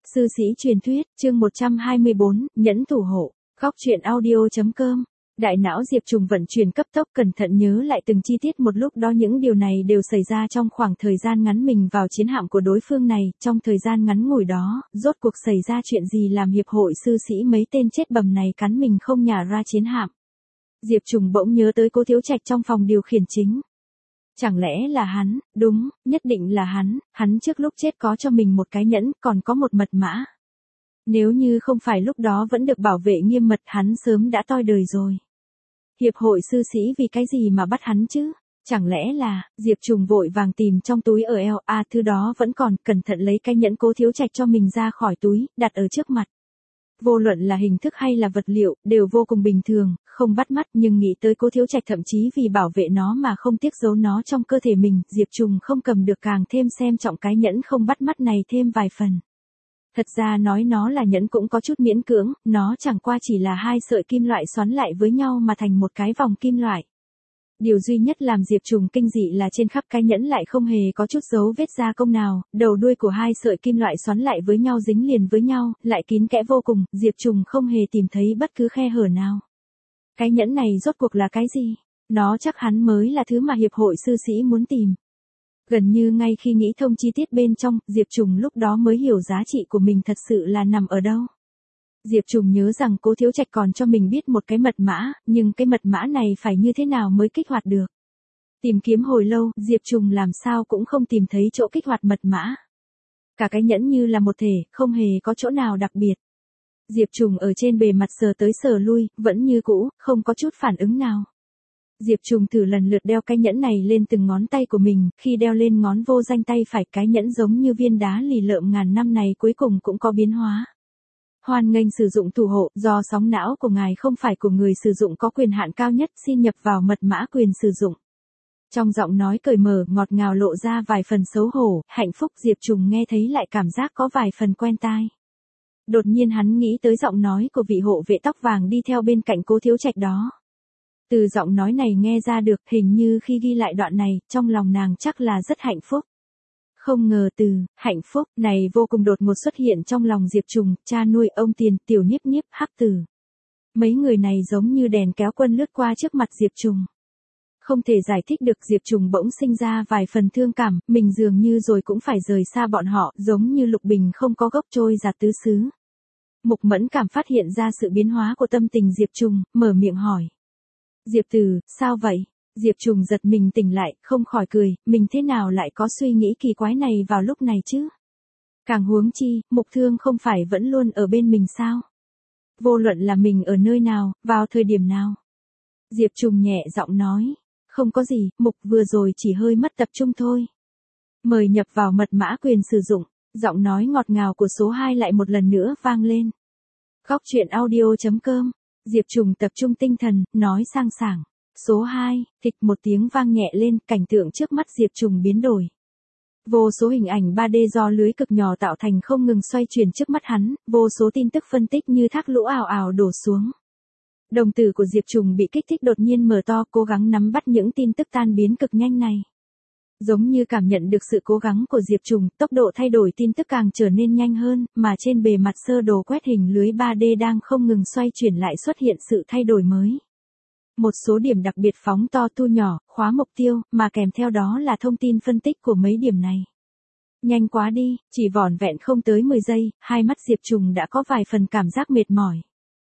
Sư sĩ truyền thuyết, chương 124, nhẫn thủ hộ, góc truyện audio.com. Đại não Diệp Trùng vận chuyển cấp tốc, cẩn thận nhớ lại từng chi tiết một lúc đó, những điều này đều xảy ra trong khoảng thời gian ngắn mình vào chiến hạm của đối phương này. Trong thời gian ngắn ngủi đó, rốt cuộc xảy ra chuyện gì làm hiệp hội sư sĩ mấy tên chết bầm này cắn mình không nhả ra chiến hạm. Diệp Trùng bỗng nhớ tới Cố Thiếu Trạch trong phòng điều khiển chính. Chẳng lẽ là hắn? Đúng, nhất định là hắn trước lúc chết có cho mình một cái nhẫn, còn có một mật mã. Nếu như không phải lúc đó vẫn được bảo vệ nghiêm mật, hắn sớm đã toi đời rồi. Hiệp hội sư sĩ vì cái gì mà bắt hắn chứ? Chẳng lẽ là, Diệp Trùng vội vàng tìm trong túi ở eo, thứ đó vẫn còn, cẩn thận lấy cái nhẫn Cố Thiếu Trạch cho mình ra khỏi túi, đặt ở trước mặt. Vô luận là hình thức hay là vật liệu, đều vô cùng bình thường, không bắt mắt, nhưng nghĩ tới Cố Thiếu Trạch thậm chí vì bảo vệ nó mà không tiếc giấu nó trong cơ thể mình, Diệp Trùng không cầm được càng thêm xem trọng cái nhẫn không bắt mắt này thêm vài phần. Thật ra nói nó là nhẫn cũng có chút miễn cưỡng, nó chẳng qua chỉ là hai sợi kim loại xoắn lại với nhau mà thành một cái vòng kim loại. Điều duy nhất làm Diệp Trùng kinh dị là trên khắp cái nhẫn lại không hề có chút dấu vết gia công nào, đầu đuôi của hai sợi kim loại xoắn lại với nhau dính liền với nhau, lại kín kẽ vô cùng, Diệp Trùng không hề tìm thấy bất cứ khe hở nào. Cái nhẫn này rốt cuộc là cái gì? Nó chắc hắn mới là thứ mà hiệp hội sư sĩ muốn tìm. Gần như ngay khi nghĩ thông chi tiết bên trong, Diệp Trùng lúc đó mới hiểu giá trị của mình thật sự là nằm ở đâu. Diệp Trùng nhớ rằng Cố Thiếu Trạch còn cho mình biết một cái mật mã, nhưng cái mật mã này phải như thế nào mới kích hoạt được. Tìm kiếm hồi lâu, Diệp Trùng làm sao cũng không tìm thấy chỗ kích hoạt mật mã. Cả cái nhẫn như là một thể, không hề có chỗ nào đặc biệt. Diệp Trùng ở trên bề mặt sờ tới sờ lui, vẫn như cũ, không có chút phản ứng nào. Diệp Trùng thử lần lượt đeo cái nhẫn này lên từng ngón tay của mình, khi đeo lên ngón vô danh tay phải, cái nhẫn giống như viên đá lì lợm ngàn năm này cuối cùng cũng có biến hóa. Hoan nghênh sử dụng thủ hộ, do sóng não của ngài không phải của người sử dụng có quyền hạn cao nhất, xin nhập vào mật mã quyền sử dụng. Trong giọng nói cởi mở, ngọt ngào lộ ra vài phần xấu hổ, hạnh phúc. Diệp Trùng nghe thấy lại cảm giác có vài phần quen tai. Đột nhiên hắn nghĩ tới giọng nói của vị hộ vệ tóc vàng đi theo bên cạnh Cố Thiếu Trạch đó. Từ giọng nói này nghe ra được, hình như khi ghi lại đoạn này, trong lòng nàng chắc là rất hạnh phúc. Không ngờ từ hạnh phúc này vô cùng đột ngột xuất hiện trong lòng Diệp Trùng, cha nuôi, ông Tiền, Tiểu Niếp Niếp, Hắc Tử. Mấy người này giống như đèn kéo quân lướt qua trước mặt Diệp Trùng. Không thể giải thích được, Diệp Trùng bỗng sinh ra vài phần thương cảm, mình dường như rồi cũng phải rời xa bọn họ, giống như lục bình không có gốc trôi giạt tứ xứ. Mục Mẫn Cảm phát hiện ra sự biến hóa của tâm tình Diệp Trùng, mở miệng hỏi. Diệp Tử, sao vậy? Diệp Trùng giật mình tỉnh lại, không khỏi cười, mình thế nào lại có suy nghĩ kỳ quái này vào lúc này chứ? Càng huống chi, Mục Thương không phải vẫn luôn ở bên mình sao? Vô luận là mình ở nơi nào, vào thời điểm nào? Diệp Trùng nhẹ giọng nói, không có gì, Mục vừa rồi chỉ hơi mất tập trung thôi. Mời nhập vào mật mã quyền sử dụng, giọng nói ngọt ngào của số 2 lại một lần nữa vang lên. Góc truyện audio.com. Diệp Trùng tập trung tinh thần, nói sang sảng. Số 2, thịch một tiếng vang nhẹ lên, cảnh tượng trước mắt Diệp Trùng biến đổi. Vô số hình ảnh 3D do lưới cực nhỏ tạo thành không ngừng xoay chuyển trước mắt hắn, vô số tin tức phân tích như thác lũ ào ào đổ xuống. Đồng tử của Diệp Trùng bị kích thích đột nhiên mở to, cố gắng nắm bắt những tin tức tan biến cực nhanh này. Giống như cảm nhận được sự cố gắng của Diệp Trùng, tốc độ thay đổi tin tức càng trở nên nhanh hơn, mà trên bề mặt sơ đồ quét hình lưới 3D đang không ngừng xoay chuyển lại xuất hiện sự thay đổi mới. Một số điểm đặc biệt phóng to thu nhỏ, khóa mục tiêu, mà kèm theo đó là thông tin phân tích của mấy điểm này. Nhanh quá đi, chỉ vỏn vẹn không tới 10 giây, hai mắt Diệp Trùng đã có vài phần cảm giác mệt mỏi.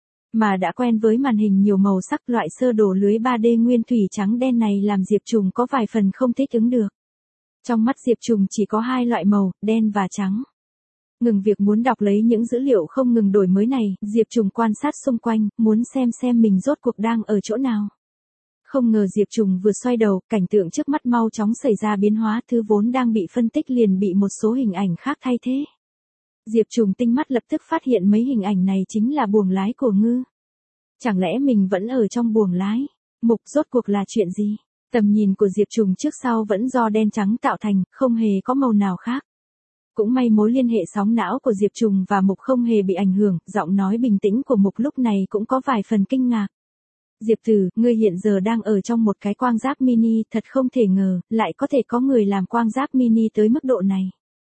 Mà đã quen với màn hình nhiều màu sắc, loại sơ đồ lưới 3D nguyên thủy trắng đen này làm Diệp Trùng có vài phần không thích ứng được. Trong mắt Diệp Trùng chỉ có hai loại màu, đen và trắng. Ngừng việc muốn đọc lấy những dữ liệu không ngừng đổi mới này, Diệp Trùng quan sát xung quanh, muốn xem mình rốt cuộc đang ở chỗ nào. Không ngờ Diệp Trùng vừa xoay đầu, cảnh tượng trước mắt mau chóng xảy ra biến hóa, thứ vốn đang bị phân tích liền bị một số hình ảnh khác thay thế. Diệp Trùng tinh mắt lập tức phát hiện mấy hình ảnh này chính là buồng lái của Ngư. Chẳng lẽ mình vẫn ở trong buồng lái? Mục rốt cuộc là chuyện gì? Tầm nhìn của Diệp Trùng trước sau vẫn do đen trắng tạo thành, không hề có màu nào khác. Cũng may mối liên hệ sóng não của Diệp Trùng và Mục không hề bị ảnh hưởng, giọng nói bình tĩnh của Mục lúc này cũng có vài phần kinh ngạc. Diệp Tử, ngươi hiện giờ đang ở trong một cái quang giáp mini, thật không thể ngờ, lại có thể có người làm quang giáp mini tới mức độ này.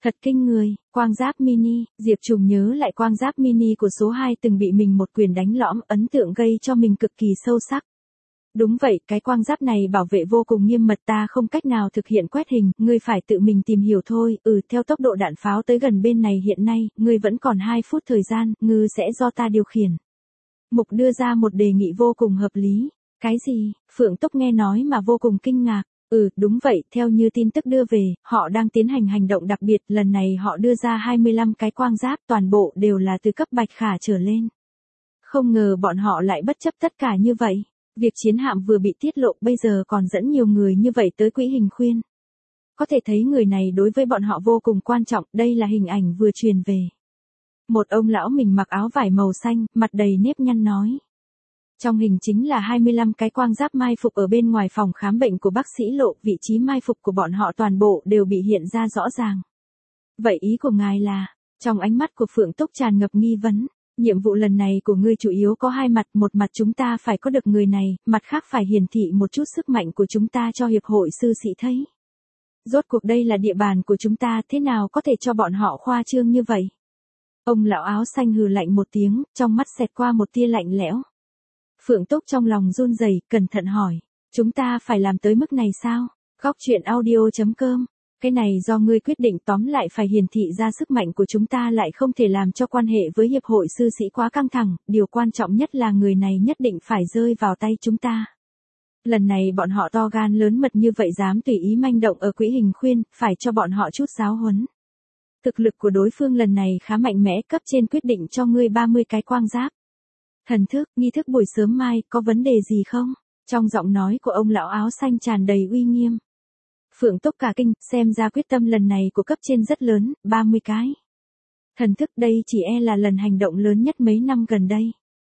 Thật kinh người, quang giáp mini, Diệp Trùng nhớ lại quang giáp mini của số 2 từng bị mình một quyền đánh lõm, ấn tượng gây cho mình cực kỳ sâu sắc. Đúng vậy, cái quang giáp này bảo vệ vô cùng nghiêm mật, ta không cách nào thực hiện quét hình, ngươi phải tự mình tìm hiểu thôi. Theo tốc độ đạn pháo tới gần bên này hiện nay, ngươi vẫn còn 2 phút thời gian, ngươi sẽ do ta điều khiển. Mục đưa ra một đề nghị vô cùng hợp lý. Cái gì? Phượng Túc nghe nói mà vô cùng kinh ngạc. Đúng vậy, theo như tin tức đưa về, họ đang tiến hành hành động đặc biệt, lần này họ đưa ra 25 cái quang giáp, toàn bộ đều là từ cấp bạch khả trở lên. Không ngờ bọn họ lại bất chấp tất cả như vậy. Việc chiến hạm vừa bị tiết lộ, bây giờ còn dẫn nhiều người như vậy tới Quỹ Hình Khuyên. Có thể thấy người này đối với bọn họ vô cùng quan trọng, đây là hình ảnh vừa truyền về. Một ông lão mình mặc áo vải màu xanh, mặt đầy nếp nhăn nói. Trong hình chính là 25 cái quang giáp mai phục ở bên ngoài phòng khám bệnh của bác sĩ Lộ, vị trí mai phục của bọn họ toàn bộ đều bị hiện ra rõ ràng. Vậy ý của ngài là, trong ánh mắt của Phượng Túc tràn ngập nghi vấn, nhiệm vụ lần này của ngươi chủ yếu có 2 mặt, một mặt chúng ta phải có được người này, mặt khác phải hiển thị một chút sức mạnh của chúng ta cho hiệp hội sư sĩ thấy. Rốt cuộc đây là địa bàn của chúng ta, thế nào có thể cho bọn họ khoa trương như vậy? Ông lão áo xanh hừ lạnh một tiếng, trong mắt xẹt qua một tia lạnh lẽo. Phượng Túc trong lòng run rẩy, cẩn thận hỏi, chúng ta phải làm tới mức này sao? Góc chuyện audio.com, cái này do ngươi quyết định, tóm lại phải hiển thị ra sức mạnh của chúng ta, lại không thể làm cho quan hệ với hiệp hội sư sĩ quá căng thẳng, điều quan trọng nhất là người này nhất định phải rơi vào tay chúng ta. Lần này bọn họ to gan lớn mật như vậy, dám tùy ý manh động ở Quỹ Hình Khuyên, phải cho bọn họ chút giáo huấn. Thực lực của đối phương lần này khá mạnh mẽ, cấp trên quyết định cho ngươi 30 cái quang giáp. Thần thức, nghi thức buổi sớm mai, có vấn đề gì không? Trong giọng nói của ông lão áo xanh tràn đầy uy nghiêm. Phượng Túc cả kinh, xem ra quyết tâm lần này của cấp trên rất lớn, 30 cái. Thần thức, đây chỉ là lần hành động lớn nhất mấy năm gần đây.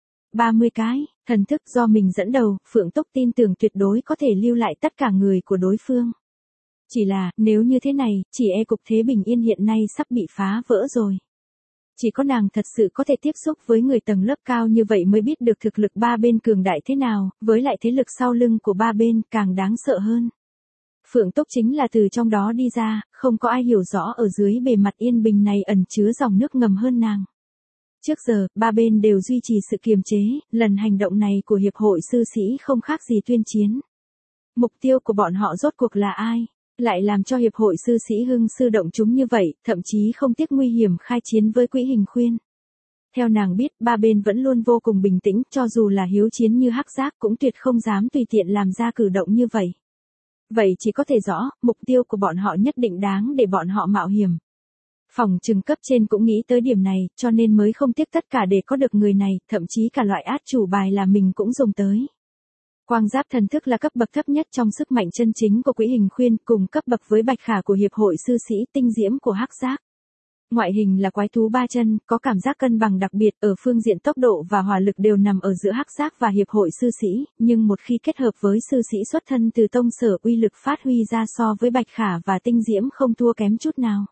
30 cái, thần thức do mình dẫn đầu, Phượng Túc tin tưởng tuyệt đối có thể lưu lại tất cả người của đối phương. Chỉ là, nếu như thế này, chỉ cục thế bình yên hiện nay sắp bị phá vỡ rồi. Chỉ có nàng thật sự có thể tiếp xúc với người tầng lớp cao như vậy mới biết được thực lực ba bên cường đại thế nào, với lại thế lực sau lưng của ba bên càng đáng sợ hơn. Phượng Túc chính là từ trong đó đi ra, không có ai hiểu rõ ở dưới bề mặt yên bình này ẩn chứa dòng nước ngầm hơn nàng. Trước giờ, ba bên đều duy trì sự kiềm chế, lần hành động này của Hiệp hội sư sĩ không khác gì tuyên chiến. Mục tiêu của bọn họ rốt cuộc là ai? Lại làm cho Hiệp hội sư sĩ hưng sư động chúng như vậy, thậm chí không tiếc nguy hiểm khai chiến với Quỹ Hình Khuyên. Theo nàng biết, ba bên vẫn luôn vô cùng bình tĩnh, cho dù là hiếu chiến như Hắc Giác cũng tuyệt không dám tùy tiện làm ra cử động như vậy. Vậy chỉ có thể rõ, mục tiêu của bọn họ nhất định đáng để bọn họ mạo hiểm. Phòng trừng cấp trên cũng nghĩ tới điểm này, cho nên mới không tiếc tất cả để có được người này, thậm chí cả loại át chủ bài là mình cũng dùng tới. Quang giáp thần thức là cấp bậc thấp nhất trong sức mạnh chân chính của Quỹ Hình Khuyên, cùng cấp bậc với Bạch Khả của Hiệp hội sư sĩ, tinh diễm của Hắc Giác. Ngoại hình là quái thú 3 chân, có cảm giác cân bằng đặc biệt, ở phương diện tốc độ và hỏa lực đều nằm ở giữa Hắc Giác và Hiệp hội sư sĩ, nhưng một khi kết hợp với sư sĩ xuất thân từ tông sở, uy lực phát huy ra so với Bạch Khả và tinh diễm không thua kém chút nào.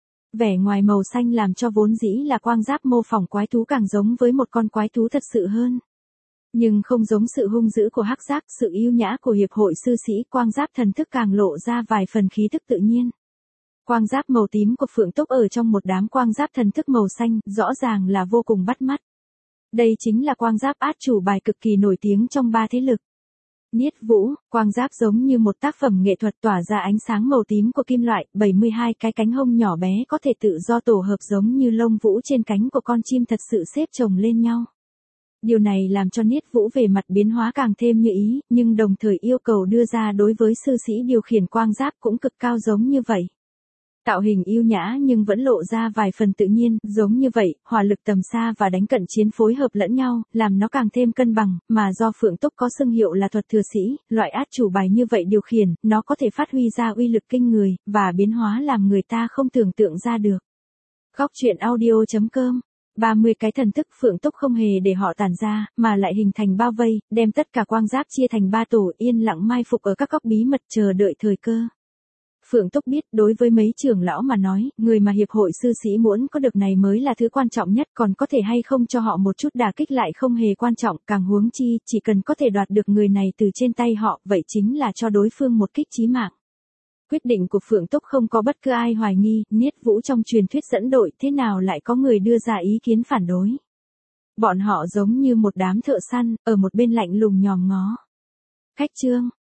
Vẻ ngoài màu xanh làm cho vốn dĩ là quang giáp mô phỏng quái thú càng giống với một con quái thú thật sự hơn. Nhưng không giống sự hung dữ của Hắc Giác, sự yêu nhã của Hiệp hội sư sĩ, quang giáp thần thức càng lộ ra vài phần khí thức tự nhiên. Quang giáp màu tím của Phượng Túc ở trong một đám quang giáp thần thức màu xanh, rõ ràng là vô cùng bắt mắt. Đây chính là quang giáp át chủ bài cực kỳ nổi tiếng trong 3 thế lực. Niết Vũ, quang giáp giống như một tác phẩm nghệ thuật tỏa ra ánh sáng màu tím của kim loại, 72 cái cánh hông nhỏ bé có thể tự do tổ hợp giống như lông vũ trên cánh của con chim thật sự xếp chồng lên nhau. Điều này làm cho Niết Vũ về mặt biến hóa càng thêm như ý, nhưng đồng thời yêu cầu đưa ra đối với sư sĩ điều khiển quang giáp cũng cực cao giống như vậy. Tạo hình yêu nhã nhưng vẫn lộ ra vài phần tự nhiên, giống như vậy, hỏa lực tầm xa và đánh cận chiến phối hợp lẫn nhau, làm nó càng thêm cân bằng, mà do Phượng Túc có xưng hiệu là thuật thừa sĩ, loại át chủ bài như vậy điều khiển, nó có thể phát huy ra uy lực kinh người, và biến hóa làm người ta không tưởng tượng ra được. Góc chuyện audio.com 30 cái thần thức Phượng Túc không hề để họ tản ra, mà lại hình thành bao vây, đem tất cả quang giáp chia thành 3 tổ, yên lặng mai phục ở các góc bí mật chờ đợi thời cơ. Phượng Túc biết, đối với mấy trưởng lão mà nói, người mà Hiệp hội sư sĩ muốn có được này mới là thứ quan trọng nhất, còn có thể hay không cho họ một chút đả kích lại không hề quan trọng, càng huống chi, chỉ cần có thể đoạt được người này từ trên tay họ, vậy chính là cho đối phương một kích chí mạng. quyết định của Phượng Túc không có bất cứ ai hoài nghi, Niết Vũ trong truyền thuyết dẫn đội thế nào lại có người đưa ra ý kiến phản đối. Bọn họ giống như một đám thợ săn, ở một bên lạnh lùng nhòm ngó. Khách trương,